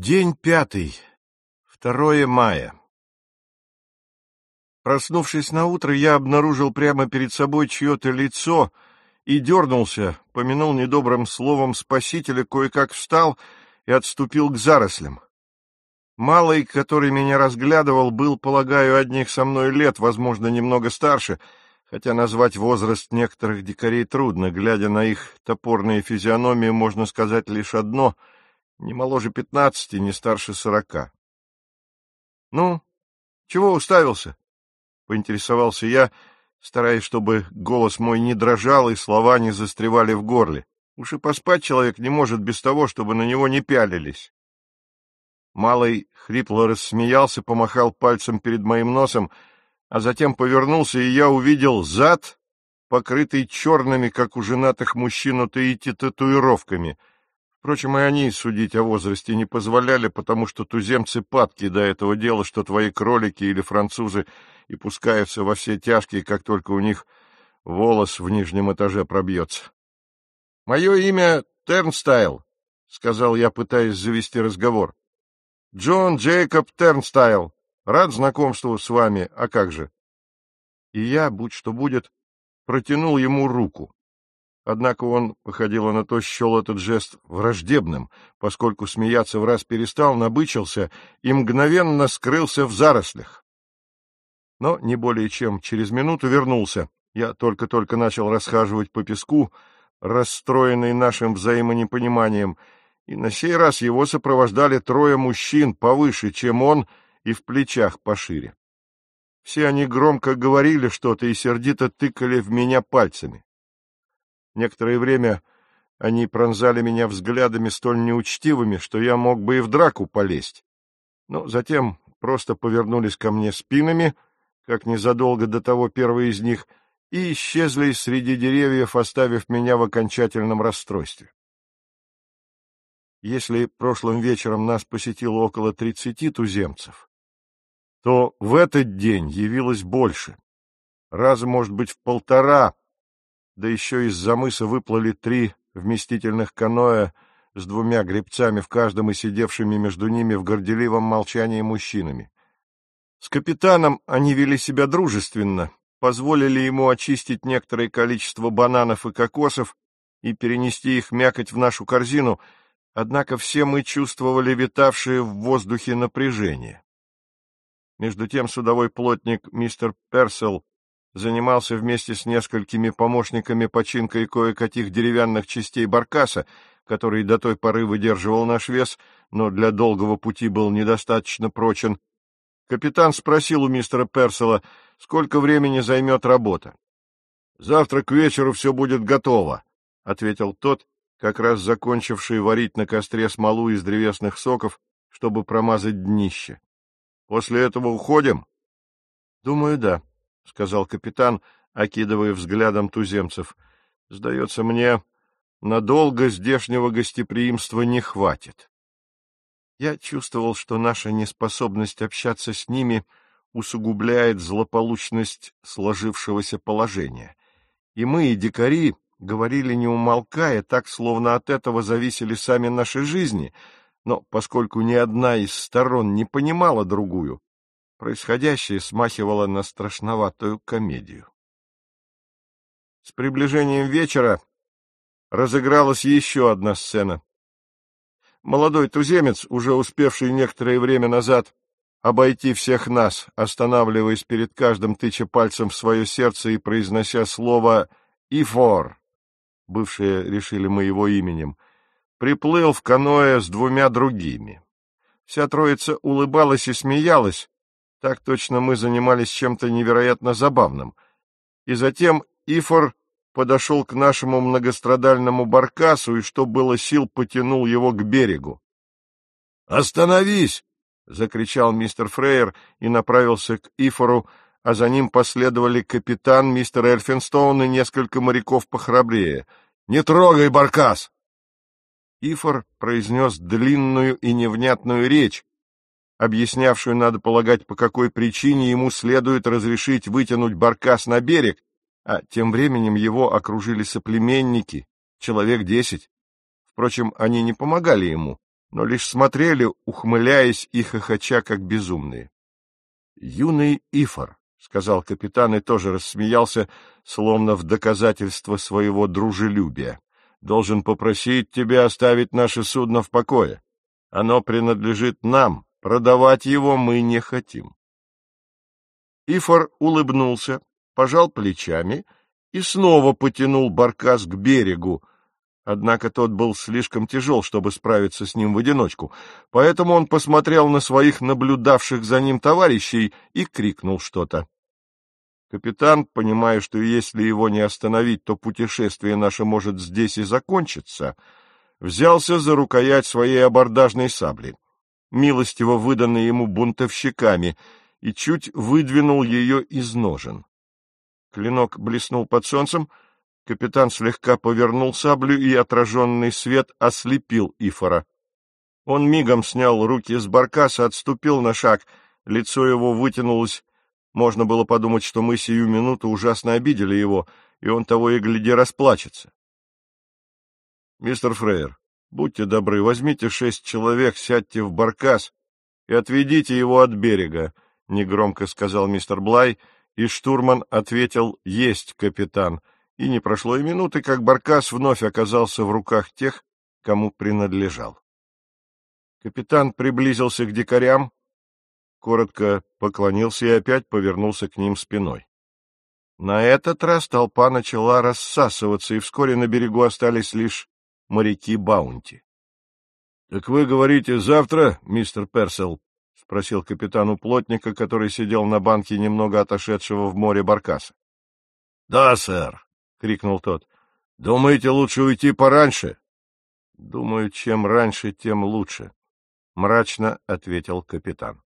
День 5. 2 мая. Проснувшись наутро, я обнаружил прямо перед собой чье-то лицо и дернулся, помянул недобрым словом спасителя, кое-как встал и отступил к зарослям. Малый, который меня разглядывал, был, полагаю, одних со мной лет, возможно, немного старше, хотя назвать возраст некоторых дикарей трудно. Глядя на их топорные физиономии, можно сказать лишь одно — не моложе 15, не старше 40. — Ну, чего уставился? — поинтересовался я, стараясь, чтобы голос мой не дрожал и слова не застревали в горле. Уж и поспать человек не может без того, чтобы на него не пялились. Малый хрипло рассмеялся, помахал пальцем перед моим носом, а затем повернулся, и я увидел зад, покрытый черными, как у женатых мужчин, утаите татуировками. Впрочем, и они судить о возрасте не позволяли, потому что туземцы падки до этого дела, что твои кролики или французы и пускаются во все тяжкие, как только у них волос в нижнем этаже пробьется. — Мое имя Тернстайл, — сказал я, пытаясь завести разговор. — Джон Джейкоб Тернстайл. Рад знакомству с вами, а как же? И я, будь что будет, протянул ему руку. Однако он, походило на то, счел этот жест враждебным, поскольку смеяться враз перестал, набычился и мгновенно скрылся в зарослях. Но не более чем через минуту вернулся. Я только-только начал расхаживать по песку, расстроенный нашим взаимонепониманием, и на сей раз его сопровождали 3 мужчин повыше, чем он, и в плечах пошире. Все они громко говорили что-то и сердито тыкали в меня пальцами. Некоторое время они пронзали меня взглядами столь неучтивыми, что я мог бы и в драку полезть. Но затем просто повернулись ко мне спинами, как незадолго до того первый из них, и исчезли среди деревьев, оставив меня в окончательном расстройстве. Если прошлым вечером нас посетило около 30 туземцев, то в этот день явилось больше. Раза, может быть, в 1,5, да еще из-за мыса выплыли 3 вместительных каноэ с 2 гребцами в каждом и сидевшими между ними в горделивом молчании мужчинами. С капитаном они вели себя дружественно, позволили ему очистить некоторое количество бананов и кокосов и перенести их мякоть в нашу корзину, однако все мы чувствовали витавшее в воздухе напряжение. Между тем судовой плотник мистер Персел занимался вместе с несколькими помощниками починкой кое-каких деревянных частей баркаса, который до той поры выдерживал наш вес, но для долгого пути был недостаточно прочен. Капитан спросил у мистера Персела, сколько времени займет работа. — Завтра к вечеру все будет готово, — ответил тот, как раз закончивший варить на костре смолу из древесных соков, чтобы промазать днище. — После этого уходим? — Думаю, да, — сказал капитан, окидывая взглядом туземцев. — Сдается мне, надолго здешнего гостеприимства не хватит. Я чувствовал, что наша неспособность общаться с ними усугубляет злополучность сложившегося положения. И мы, и дикари, говорили не умолкая, так, словно от этого зависели сами наши жизни, но поскольку ни одна из сторон не понимала другую, происходящее смахивало на страшноватую комедию. С приближением вечера разыгралась еще одна сцена. Молодой туземец, уже успевший некоторое время назад обойти всех нас, останавливаясь перед каждым, тыча пальцем в свое сердце и произнося слово «Ифор», бывшие решили мы его именем, приплыл в каноэ с 2 другими. Вся троица улыбалась и смеялась, так точно мы занимались чем-то невероятно забавным. И затем Ифор подошел к нашему многострадальному баркасу и, что было сил, потянул его к берегу. «Остановись!» — закричал мистер Фрейер и направился к Ифору, а за ним последовали капитан, мистер Эльфинстоун и несколько моряков похрабрее. «Не трогай баркас!» Ифор произнес длинную и невнятную речь, объяснявшую, надо полагать, по какой причине ему следует разрешить вытянуть баркас на берег, а тем временем его окружили соплеменники, человек 10. Впрочем, они не помогали ему, но лишь смотрели, ухмыляясь и хохоча, как безумные. — Юный Ифор, — сказал капитан и тоже рассмеялся, словно в доказательство своего дружелюбия, — должен попросить тебя оставить наше судно в покое. Оно принадлежит нам, продавать его мы не хотим. Ифор улыбнулся, пожал плечами и снова потянул баркас к берегу, однако тот был слишком тяжел, чтобы справиться с ним в одиночку, поэтому он посмотрел на своих наблюдавших за ним товарищей и крикнул что-то. Капитан, понимая, что если его не остановить, то путешествие наше может здесь и закончиться, взялся за рукоять своей абордажной сабли, милостиво выданной ему бунтовщиками, и чуть выдвинул ее из ножен. Клинок блеснул под солнцем, капитан слегка повернул саблю, и отраженный свет ослепил Ифора. Он мигом снял руки с баркаса, отступил на шаг, лицо его вытянулось. Можно было подумать, что мы сию минуту ужасно обидели его, и он того и гляди расплачется. — Мистер Фрейер, будьте добры, возьмите 6 человек, сядьте в баркас и отведите его от берега, — негромко сказал мистер Блай, и штурман ответил: «Есть, капитан», и не прошло и минуты, как баркас вновь оказался в руках тех, кому принадлежал. Капитан приблизился к дикарям, коротко поклонился и опять повернулся к ним спиной. На этот раз толпа начала рассасываться, и вскоре на берегу остались лишь моряки Баунти. — Так вы говорите, завтра, мистер Персел? — спросил капитан у плотника, который сидел на банке немного отошедшего в море баркаса. — Да, сэр, — крикнул тот. — Думаете, лучше уйти пораньше? — Думаю, чем раньше, тем лучше, — мрачно ответил капитан.